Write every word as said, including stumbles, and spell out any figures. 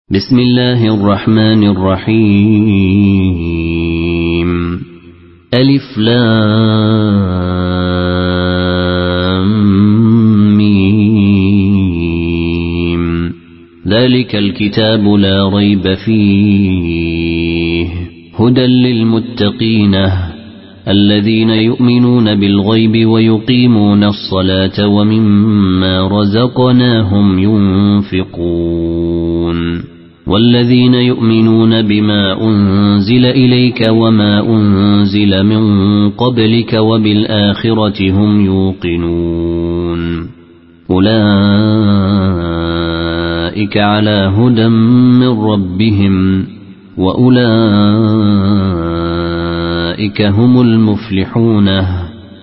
بسم الله الرحمن الرحيم ألف لام ميم ذلك الكتاب لا ريب فيه هدى للمتقين الذين يؤمنون بالغيب ويقيمون الصلاة ومما رزقناهم ينفقون والذين يؤمنون بما أنزل إليك وما أنزل من قبلك وبالآخرة هم يوقنون أولئك على هدى من ربهم وأولئك هم المفلحون